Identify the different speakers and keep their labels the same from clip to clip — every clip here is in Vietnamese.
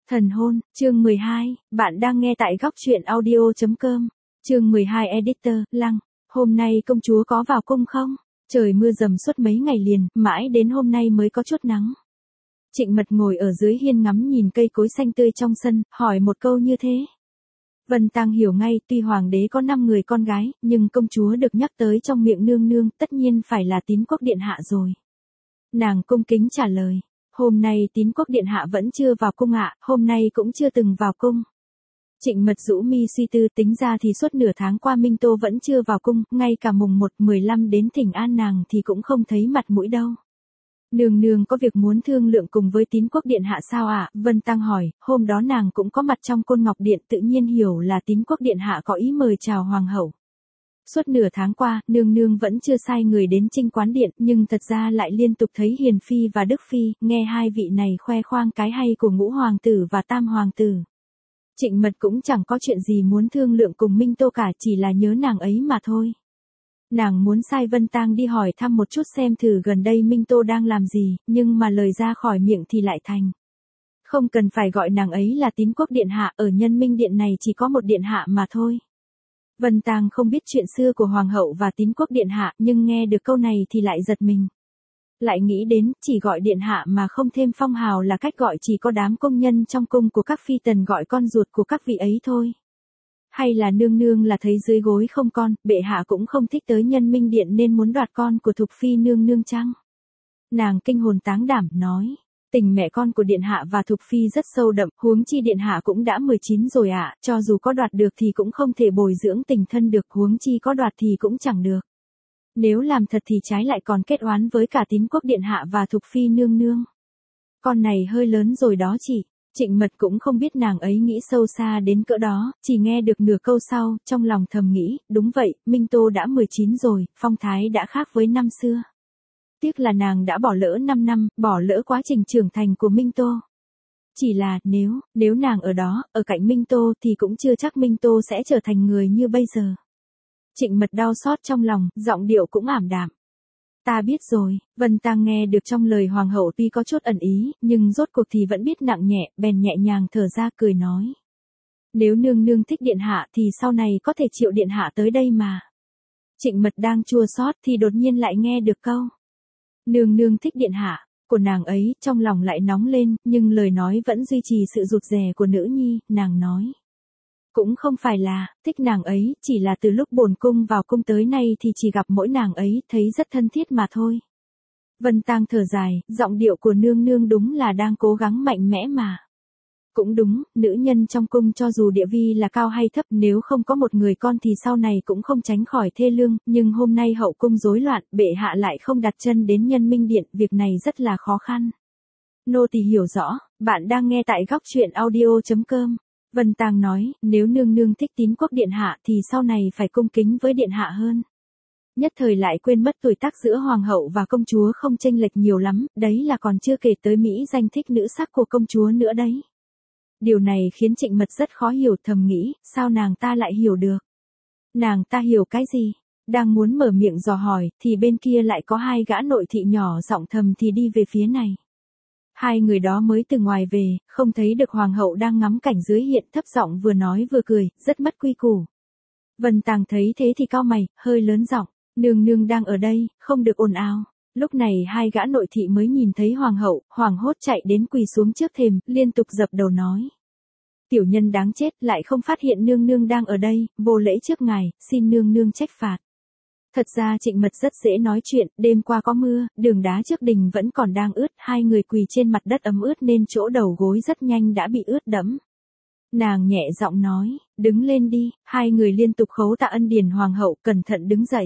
Speaker 1: Thần hôn, chương 12, bạn đang nghe tại góc truyện audio.com. Chương 12 Editor, Lăng. Hôm nay công chúa có vào cung không? Trời mưa dầm suốt mấy ngày liền, mãi đến hôm nay mới có chút nắng. Trịnh Mật ngồi ở dưới hiên ngắm nhìn cây cối xanh tươi trong sân, hỏi một câu như thế. Vân Tang hiểu ngay, tuy hoàng đế có 5 người con gái, nhưng công chúa được nhắc tới trong miệng nương nương, tất nhiên phải là Tín Quốc điện hạ rồi. Nàng cung kính trả lời. Hôm nay Tín Quốc điện hạ vẫn chưa vào cung ạ, hôm nay cũng chưa từng vào cung. Trịnh Mật rũ mi suy tư, tính ra thì suốt nửa tháng qua Minh Tô vẫn chưa vào cung, ngay cả mùng 1/15 đến thỉnh an nàng thì cũng không thấy mặt mũi đâu. Nương nương có việc muốn thương lượng cùng với Tín Quốc điện hạ sao ạ? Vân Tang hỏi. Hôm đó nàng cũng có mặt trong Côn Ngọc điện, tự nhiên hiểu là Tín Quốc điện hạ có ý mời chào hoàng hậu. Suốt nửa tháng qua, nương nương vẫn chưa sai người đến Trinh Quán điện, nhưng thật ra lại liên tục thấy Hiền phi và Đức phi, nghe hai vị này khoe khoang cái hay của Ngũ hoàng tử và Tam hoàng tử. Trịnh Mật cũng chẳng có chuyện gì muốn thương lượng cùng Minh Tô cả, chỉ là nhớ nàng ấy mà thôi. Nàng muốn sai Vân Tang đi hỏi thăm một chút xem thử gần đây Minh Tô đang làm gì, nhưng mà lời ra khỏi miệng thì lại thành. Không cần phải gọi nàng ấy là Tín Quốc điện hạ, ở Nhân Minh điện này chỉ có một điện hạ mà thôi. Vân Tang không biết chuyện xưa của hoàng hậu và Tín Quốc điện hạ, nhưng nghe được câu này thì lại giật mình. Lại nghĩ đến, chỉ gọi điện hạ mà không thêm phong hào là cách gọi chỉ có đám công nhân trong cung của các phi tần gọi con ruột của các vị ấy thôi. Hay là nương nương là thấy dưới gối không con, bệ hạ cũng không thích tới Nhân Minh điện nên muốn đoạt con của Thục phi nương nương chăng? Nàng kinh hồn táng đảm nói. Tình mẹ con của điện hạ và Thục phi rất sâu đậm, huống chi điện hạ cũng đã 19 rồi ạ, cho dù có đoạt được thì cũng không thể bồi dưỡng tình thân được, huống chi có đoạt thì cũng chẳng được. Nếu làm thật thì trái lại còn kết oán với cả Tín Quốc điện hạ và Thục phi nương nương. Con này hơi lớn rồi đó chị. Trịnh Mật cũng không biết nàng ấy nghĩ sâu xa đến cỡ đó, chỉ nghe được nửa câu sau, trong lòng thầm nghĩ, đúng vậy, Minh Tô đã 19 rồi, phong thái đã khác với năm xưa. Tiếc là nàng đã bỏ lỡ 5 năm, bỏ lỡ quá trình trưởng thành của Minh Tô. Chỉ là, nếu nàng ở đó, ở cạnh Minh Tô thì cũng chưa chắc Minh Tô sẽ trở thành người như bây giờ. Trịnh Mật đau xót trong lòng, giọng điệu cũng ảm đạm. Ta biết rồi. Vân Tang nghe được trong lời hoàng hậu tuy có chút ẩn ý, nhưng rốt cuộc thì vẫn biết nặng nhẹ, bèn nhẹ nhàng thở ra cười nói. Nếu nương nương thích điện hạ thì sau này có thể triệu điện hạ tới đây mà. Trịnh Mật đang chua xót thì đột nhiên lại nghe được câu. Nương nương thích điện hạ, của nàng ấy, trong lòng lại nóng lên, nhưng lời nói vẫn duy trì sự rụt rè của nữ nhi, nàng nói. Cũng không phải là, thích nàng ấy, chỉ là từ lúc bổn cung vào cung tới nay thì chỉ gặp mỗi nàng ấy, thấy rất thân thiết mà thôi. Vân Tang thở dài, giọng điệu của nương nương đúng là đang cố gắng mạnh mẽ mà. Cũng đúng, nữ nhân trong cung cho dù địa vị là cao hay thấp, nếu không có một người con thì sau này cũng không tránh khỏi thê lương, nhưng hôm nay hậu cung rối loạn, bệ hạ lại không đặt chân đến Nhân Minh điện, việc này rất là khó khăn. Nô tỳ hiểu rõ, bạn đang nghe tại góc truyện audio.com. Vân Tang nói, nếu nương nương thích Tín Quốc điện hạ thì sau này phải cung kính với điện hạ hơn. Nhất thời lại quên mất tuổi tác giữa hoàng hậu và công chúa không chênh lệch nhiều lắm, đấy là còn chưa kể tới mỹ danh thích nữ sắc của công chúa nữa đấy. Điều này khiến Trịnh Mật rất khó hiểu, thầm nghĩ, sao nàng ta lại hiểu được? Nàng ta hiểu cái gì? Đang muốn mở miệng dò hỏi, thì bên kia lại có hai gã nội thị nhỏ giọng thầm thì đi về phía này. Hai người đó mới từ ngoài về, không thấy được hoàng hậu đang ngắm cảnh dưới hiện, thấp giọng vừa nói vừa cười, rất mất quy củ. Vân Tang thấy thế thì cau mày, hơi lớn giọng, nương nương đang ở đây, không được ồn ào. Lúc này hai gã nội thị mới nhìn thấy hoàng hậu, hoảng hốt chạy đến quỳ xuống trước thềm, liên tục dập đầu nói. Tiểu nhân đáng chết, lại không phát hiện nương nương đang ở đây, vô lễ trước ngài, xin nương nương trách phạt. Thật ra Trịnh Mật rất dễ nói chuyện, đêm qua có mưa, đường đá trước đình vẫn còn đang ướt, hai người quỳ trên mặt đất ấm ướt nên chỗ đầu gối rất nhanh đã bị ướt đẫm. Nàng nhẹ giọng nói, đứng lên đi, hai người liên tục khấu tạ ân điển hoàng hậu, cẩn thận đứng dậy.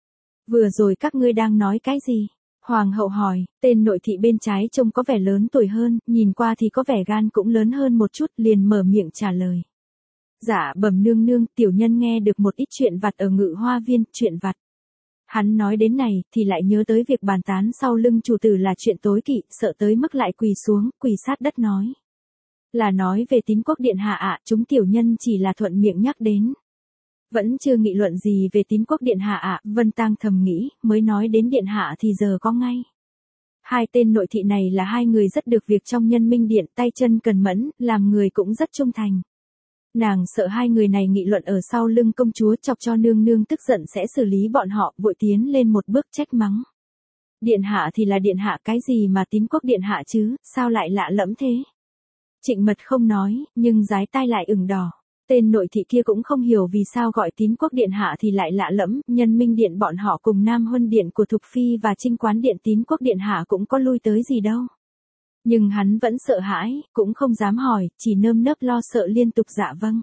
Speaker 1: Vừa rồi các ngươi đang nói cái gì? Hoàng hậu hỏi, tên nội thị bên trái trông có vẻ lớn tuổi hơn, nhìn qua thì có vẻ gan cũng lớn hơn một chút, liền mở miệng trả lời. Dạ bẩm nương nương, tiểu nhân nghe được một ít chuyện vặt ở Ngự Hoa viên, chuyện vặt. Hắn nói đến này, thì lại nhớ tới việc bàn tán sau lưng chủ tử là chuyện tối kỵ, sợ tới mức lại quỳ xuống, quỳ sát đất nói. Là nói về Tín Quốc điện hạ ạ, chúng tiểu nhân chỉ là thuận miệng nhắc đến. Vẫn chưa nghị luận gì về Tín Quốc điện hạ ạ, Vân Tang thầm nghĩ, mới nói đến điện hạ thì giờ có ngay. Hai tên nội thị này là hai người rất được việc trong Nhân Minh Điện, tay chân cần mẫn, làm người cũng rất trung thành. Nàng sợ hai người này nghị luận ở sau lưng công chúa chọc cho nương nương tức giận sẽ xử lý bọn họ, vội tiến lên một bước trách mắng. Điện hạ thì là điện hạ, cái gì mà Tím Quốc điện hạ chứ, sao lại lạ lẫm thế? Trịnh Mật không nói, nhưng dái tai lại ửng đỏ. Tên nội thị kia cũng không hiểu vì sao gọi Tím Quốc điện hạ thì lại lạ lẫm, Nhân Minh Điện bọn họ cùng Nam Huân Điện của Thục Phi và Trinh Quán Điện Tím Quốc điện hạ cũng có lui tới gì đâu. Nhưng hắn vẫn sợ hãi, cũng không dám hỏi, chỉ nơm nớp lo sợ liên tục dạ vâng.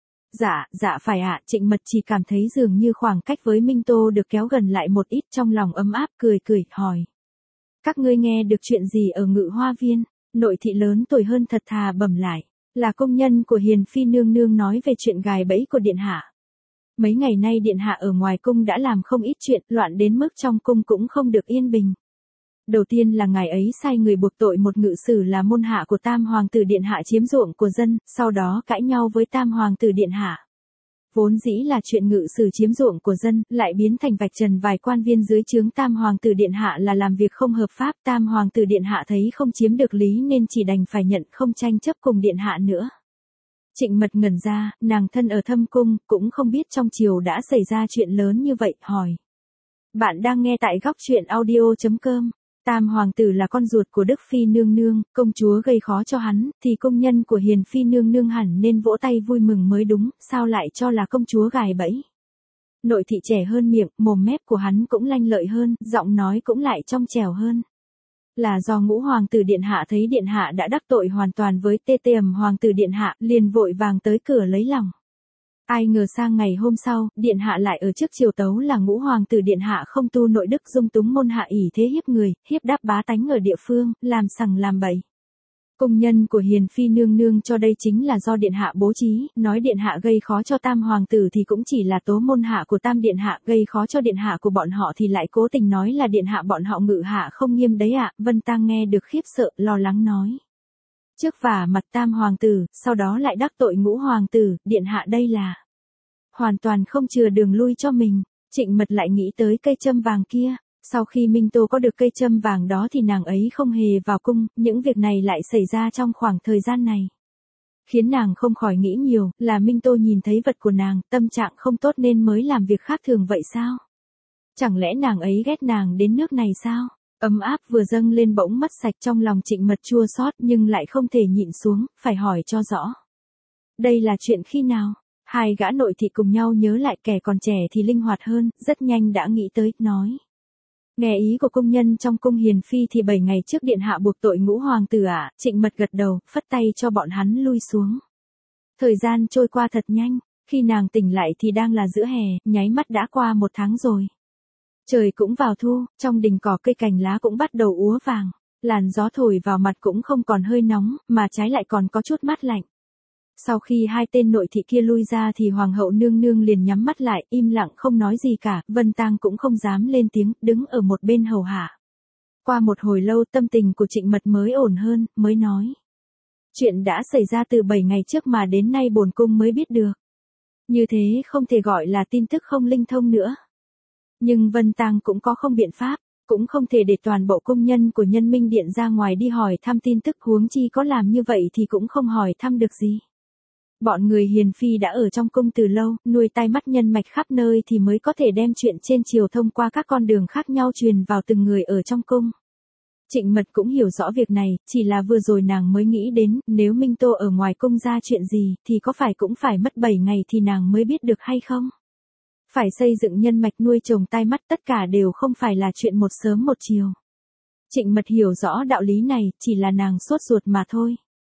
Speaker 1: Dạ phải ạ, Trịnh Mật chỉ cảm thấy dường như khoảng cách với Minh Tô được kéo gần lại một ít, trong lòng ấm áp, cười, hỏi. Các ngươi nghe được chuyện gì ở Ngự Hoa Viên? Nội thị lớn tuổi hơn thật thà bẩm lại. Là công nhân của Hiền Phi nương nương nói về chuyện gài bẫy của điện hạ. Mấy ngày nay điện hạ ở ngoài cung đã làm không ít chuyện, loạn đến mức trong cung cũng không được yên bình. Đầu tiên là ngài ấy sai người buộc tội một ngự sử là môn hạ của Tam Hoàng tử điện hạ chiếm ruộng của dân, sau đó cãi nhau với Tam Hoàng tử điện hạ. Vốn dĩ là chuyện ngự sử chiếm ruộng của dân, lại biến thành vạch trần vài quan viên dưới trướng Tam Hoàng tử điện hạ là làm việc không hợp pháp. Tam Hoàng tử điện hạ thấy không chiếm được lý nên chỉ đành phải nhận không tranh chấp cùng điện hạ nữa. Trịnh Mật ngẩn ra, nàng thân ở thâm cung, cũng không biết trong triều đã xảy ra chuyện lớn như vậy, hỏi. Bạn đang nghe tại góc truyện audio.com. Tam Hoàng tử là con ruột của Đức Phi nương nương, công chúa gây khó cho hắn, thì công nhân của Hiền Phi nương nương hẳn nên vỗ tay vui mừng mới đúng, sao lại cho là công chúa gài bẫy. Nội thị trẻ hơn miệng, mồm mép của hắn cũng lanh lợi hơn, giọng nói cũng lại trong trẻo hơn. Là do Ngũ Hoàng tử điện hạ thấy điện hạ đã đắc tội hoàn toàn với Ẩm Hoàng tử điện hạ, liền vội vàng tới cửa lấy lòng. Ai ngờ sang ngày hôm sau, điện hạ lại ở trước triều tấu là Ngũ Hoàng tử điện hạ không tu nội đức, dung túng môn hạ ỷ thế hiếp người, hiếp đáp bá tánh ở địa phương, làm sằng làm bậy. Công nhân của Hiền Phi nương nương cho đây chính là do điện hạ bố trí, nói điện hạ gây khó cho Tam Hoàng tử thì cũng chỉ là tố môn hạ của Tam điện hạ, gây khó cho điện hạ của bọn họ thì lại cố tình nói là điện hạ bọn họ ngự hạ không nghiêm đấy ạ. Vân Tang nghe được khiếp sợ, lo lắng nói. Trước vả mặt Tam Hoàng tử, sau đó lại đắc tội Ngũ Hoàng tử, điện hạ đây là hoàn toàn không chừa đường lui cho mình. Trịnh Mật lại nghĩ tới cây châm vàng kia. Sau khi Minh Tô có được cây châm vàng đó thì nàng ấy không hề vào cung, những việc này lại xảy ra trong khoảng thời gian này. Khiến nàng không khỏi nghĩ nhiều, là Minh Tô nhìn thấy vật của nàng, tâm trạng không tốt nên mới làm việc khác thường vậy sao? Chẳng lẽ nàng ấy ghét nàng đến nước này sao? Ấm áp vừa dâng lên bỗng mất sạch, trong lòng Trịnh Mật chua xót nhưng lại không thể nhịn xuống, phải hỏi cho rõ. Đây là chuyện khi nào? Hai gã nội thị cùng nhau nhớ lại, kẻ còn trẻ thì linh hoạt hơn, rất nhanh đã nghĩ tới, nói. Nghe ý của công nhân trong cung Hiền Phi thì 7 ngày trước điện hạ buộc tội Ngũ Hoàng tử ạ. Trịnh Mật gật đầu, phất tay cho bọn hắn lui xuống. Thời gian trôi qua thật nhanh, khi nàng tỉnh lại thì đang là giữa hè, nháy mắt đã qua 1 tháng rồi. Trời cũng vào thu, trong đình cỏ cây cành lá cũng bắt đầu úa vàng, làn gió thổi vào mặt cũng không còn hơi nóng, mà trái lại còn có chút mát lạnh. Sau khi hai tên nội thị kia lui ra thì Hoàng hậu nương nương liền nhắm mắt lại, im lặng không nói gì cả, Vân Tang cũng không dám lên tiếng, đứng ở một bên hầu hạ. Qua một hồi lâu tâm tình của Trịnh Mật mới ổn hơn, mới nói. Chuyện đã xảy ra từ 7 ngày trước mà đến nay bổn cung mới biết được. Như thế không thể gọi là tin tức không linh thông nữa. Nhưng Vân Tang cũng có không biện pháp, cũng không thể để toàn bộ công nhân của Nhân Minh Điện ra ngoài đi hỏi thăm tin tức, huống chi có làm như vậy thì cũng không hỏi thăm được gì. Bọn người Hiền Phi đã ở trong cung từ lâu, nuôi tai mắt nhân mạch khắp nơi thì mới có thể đem chuyện trên triều thông qua các con đường khác nhau truyền vào từng người ở trong cung. Trịnh Mật cũng hiểu rõ việc này, chỉ là vừa rồi nàng mới nghĩ đến, nếu Minh Tô ở ngoài cung ra chuyện gì, thì có phải cũng phải mất 7 ngày thì nàng mới biết được hay không? Phải xây dựng nhân mạch nuôi trồng tai mắt, tất cả đều không phải là chuyện một sớm một chiều. Trịnh Mật hiểu rõ đạo lý này, chỉ là nàng sốt ruột mà thôi.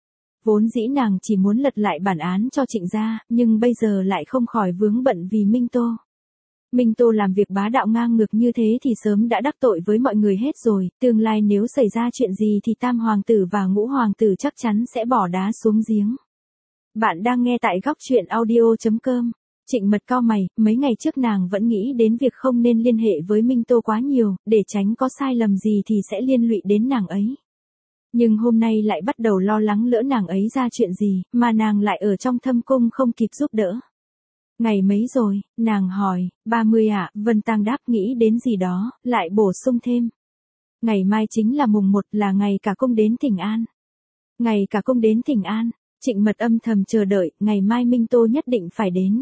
Speaker 1: Vốn dĩ nàng chỉ muốn lật lại bản án cho Trịnh gia, nhưng bây giờ lại không khỏi vướng bận vì Minh Tô. Minh Tô làm việc bá đạo ngang ngược như thế thì sớm đã đắc tội với mọi người hết rồi, tương lai nếu xảy ra chuyện gì thì Tam Hoàng tử và Ngũ Hoàng tử chắc chắn sẽ bỏ đá xuống giếng. Bạn đang nghe tại góc truyện audio.com. Trịnh Mật cau mày, mấy ngày trước nàng vẫn nghĩ đến việc không nên liên hệ với Minh Tô quá nhiều, để tránh có sai lầm gì thì sẽ liên lụy đến nàng ấy. Nhưng hôm nay lại bắt đầu lo lắng lỡ nàng ấy ra chuyện gì, mà nàng lại ở trong thâm cung không kịp giúp đỡ. Ngày mấy rồi, nàng hỏi, 30 ạ, Vân Tang đáp nghĩ đến gì đó, lại bổ sung thêm. Ngày mai chính là mùng 1, là ngày cả cung đến thỉnh an. Ngày cả cung đến thỉnh an, Trịnh Mật âm thầm chờ đợi, ngày mai Minh Tô nhất định phải đến.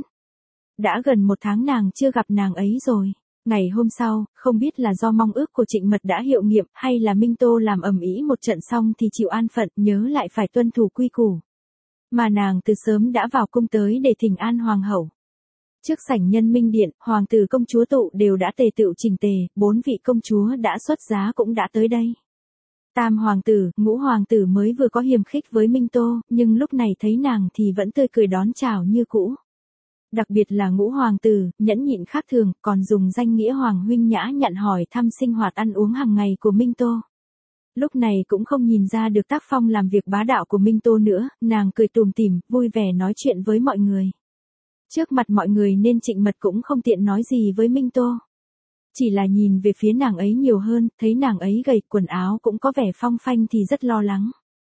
Speaker 1: Đã gần 1 tháng nàng chưa gặp nàng ấy rồi. Ngày hôm sau, không biết là do mong ước của Trịnh Mật đã hiệu nghiệm, hay là Minh Tô làm ầm ĩ một trận xong thì chịu an phận, nhớ lại phải tuân thủ quy củ. Mà nàng từ sớm đã vào cung tới để thỉnh an hoàng hậu. Trước sảnh Nhân Minh Điện, hoàng tử công chúa tụ đều đã tề tựu chỉnh tề, 4 vị công chúa đã xuất giá cũng đã tới đây. Tam hoàng tử, Ngũ hoàng tử mới vừa có hiềm khích với Minh Tô, nhưng lúc này thấy nàng thì vẫn tươi cười đón chào như cũ. Đặc biệt là Ngũ hoàng tử, nhẫn nhịn khác thường, còn dùng danh nghĩa hoàng huynh nhã nhặn hỏi thăm sinh hoạt ăn uống hàng ngày của Minh Tô. Lúc này cũng không nhìn ra được tác phong làm việc bá đạo của Minh Tô nữa, nàng cười tủm tỉm, vui vẻ nói chuyện với mọi người. Trước mặt mọi người nên Trịnh Mật cũng không tiện nói gì với Minh Tô. Chỉ là nhìn về phía nàng ấy nhiều hơn, thấy nàng ấy gầy, quần áo cũng có vẻ phong phanh thì rất lo lắng.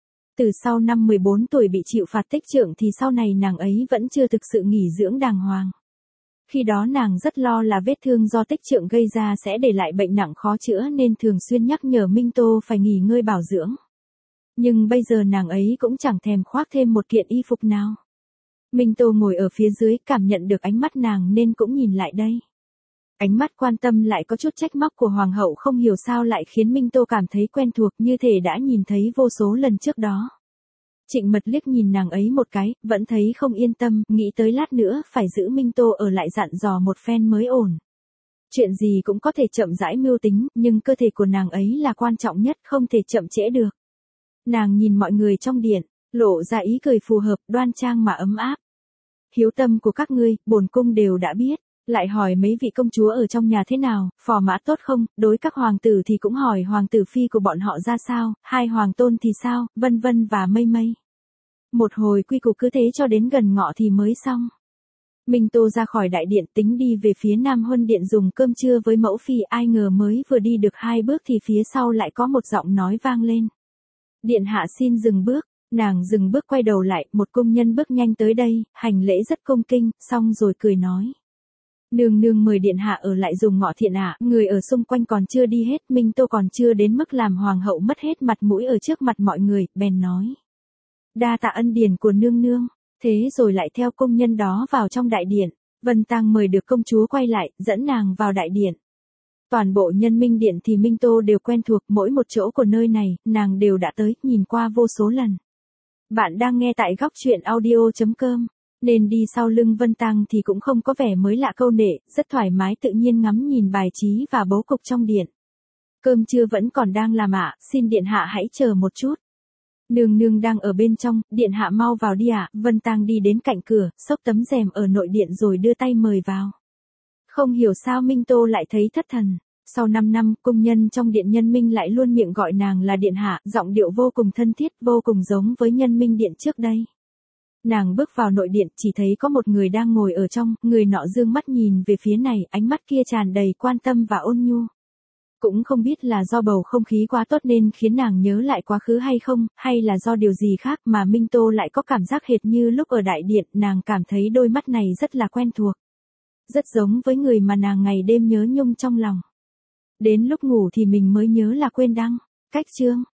Speaker 1: Từ sau năm 14 tuổi bị chịu phạt tích trượng thì sau này nàng ấy vẫn chưa thực sự nghỉ dưỡng đàng hoàng. Khi đó nàng rất lo là vết thương do tích trượng gây ra sẽ để lại bệnh nặng khó chữa nên thường xuyên nhắc nhở Minh Tô phải nghỉ ngơi bảo dưỡng. Nhưng bây giờ nàng ấy cũng chẳng thèm khoác thêm một kiện y phục nào. Minh Tô ngồi ở phía dưới cảm nhận được ánh mắt nàng nên cũng nhìn lại đây. Ánh mắt quan tâm lại có chút trách móc của hoàng hậu không hiểu sao lại khiến Minh Tô cảm thấy quen thuộc như thể đã nhìn thấy vô số lần trước đó. Trịnh Mật liếc nhìn nàng ấy một cái, vẫn thấy không yên tâm, nghĩ tới lát nữa phải giữ Minh Tô ở lại dặn dò một phen mới ổn. Chuyện gì cũng có thể chậm rãi mưu tính, nhưng cơ thể của nàng ấy là quan trọng nhất, không thể chậm trễ được. Nàng nhìn mọi người trong điện, lộ ra ý cười phù hợp, đoan trang mà ấm áp. Hiếu tâm của các ngươi, bổn cung đều đã biết. Lại hỏi mấy vị công chúa ở trong nhà thế nào, phò mã tốt không, đối các hoàng tử thì cũng hỏi hoàng tử phi của bọn họ ra sao, 2 hoàng tôn thì sao, vân vân và mây mây. Một hồi quy củ cứ thế cho đến gần ngọ thì mới xong. Minh Tô ra khỏi đại điện tính đi về phía Nam Huân Điện dùng cơm trưa với mẫu phi, ai ngờ mới vừa đi được 2 bước thì phía sau lại có một giọng nói vang lên. Điện hạ xin dừng bước. Nàng dừng bước quay đầu lại, một công nhân bước nhanh tới đây, hành lễ rất恭kinh, xong rồi cười nói. Nương nương mời điện hạ ở lại dùng ngọ thiện ạ, người ở xung quanh còn chưa đi hết, Minh Tô còn chưa đến mức làm hoàng hậu mất hết mặt mũi ở trước mặt mọi người, bèn nói. Đa tạ ân điển của nương nương, thế rồi lại theo công nhân đó vào trong đại điện, Vân Tang mời được công chúa quay lại, dẫn nàng vào đại điện. Toàn bộ Nhân Minh Điện thì Minh Tô đều quen thuộc, mỗi một chỗ của nơi này, nàng đều đã tới, nhìn qua vô số lần. Bạn đang nghe tại góc truyện audio.com. Nên đi sau lưng Vân Tang thì cũng không có vẻ mới lạ câu nệ, rất thoải mái tự nhiên ngắm nhìn bài trí và bố cục trong điện. Cơm trưa vẫn còn đang làm ạ, xin điện hạ hãy chờ một chút. Nương nương đang ở bên trong, điện hạ mau vào đi ạ. Vân Tang đi đến cạnh cửa, xốc tấm rèm ở nội điện rồi đưa tay mời vào. Không hiểu sao Minh Tô lại thấy thất thần. Sau 5 năm, công nhân trong điện Nhân Minh lại luôn miệng gọi nàng là điện hạ, giọng điệu vô cùng thân thiết, vô cùng giống với Nhân Minh Điện trước đây. Nàng bước vào nội điện, chỉ thấy có một người đang ngồi ở trong, người nọ dương mắt nhìn về phía này, ánh mắt kia tràn đầy quan tâm và ôn nhu. Cũng không biết là do bầu không khí quá tốt nên khiến nàng nhớ lại quá khứ hay không, hay là do điều gì khác mà Minh Tô lại có cảm giác hệt như lúc ở đại điện, nàng cảm thấy đôi mắt này rất là quen thuộc. Rất giống với người mà nàng ngày đêm nhớ nhung trong lòng. Đến lúc ngủ thì mình mới nhớ là quên đăng, cách chương.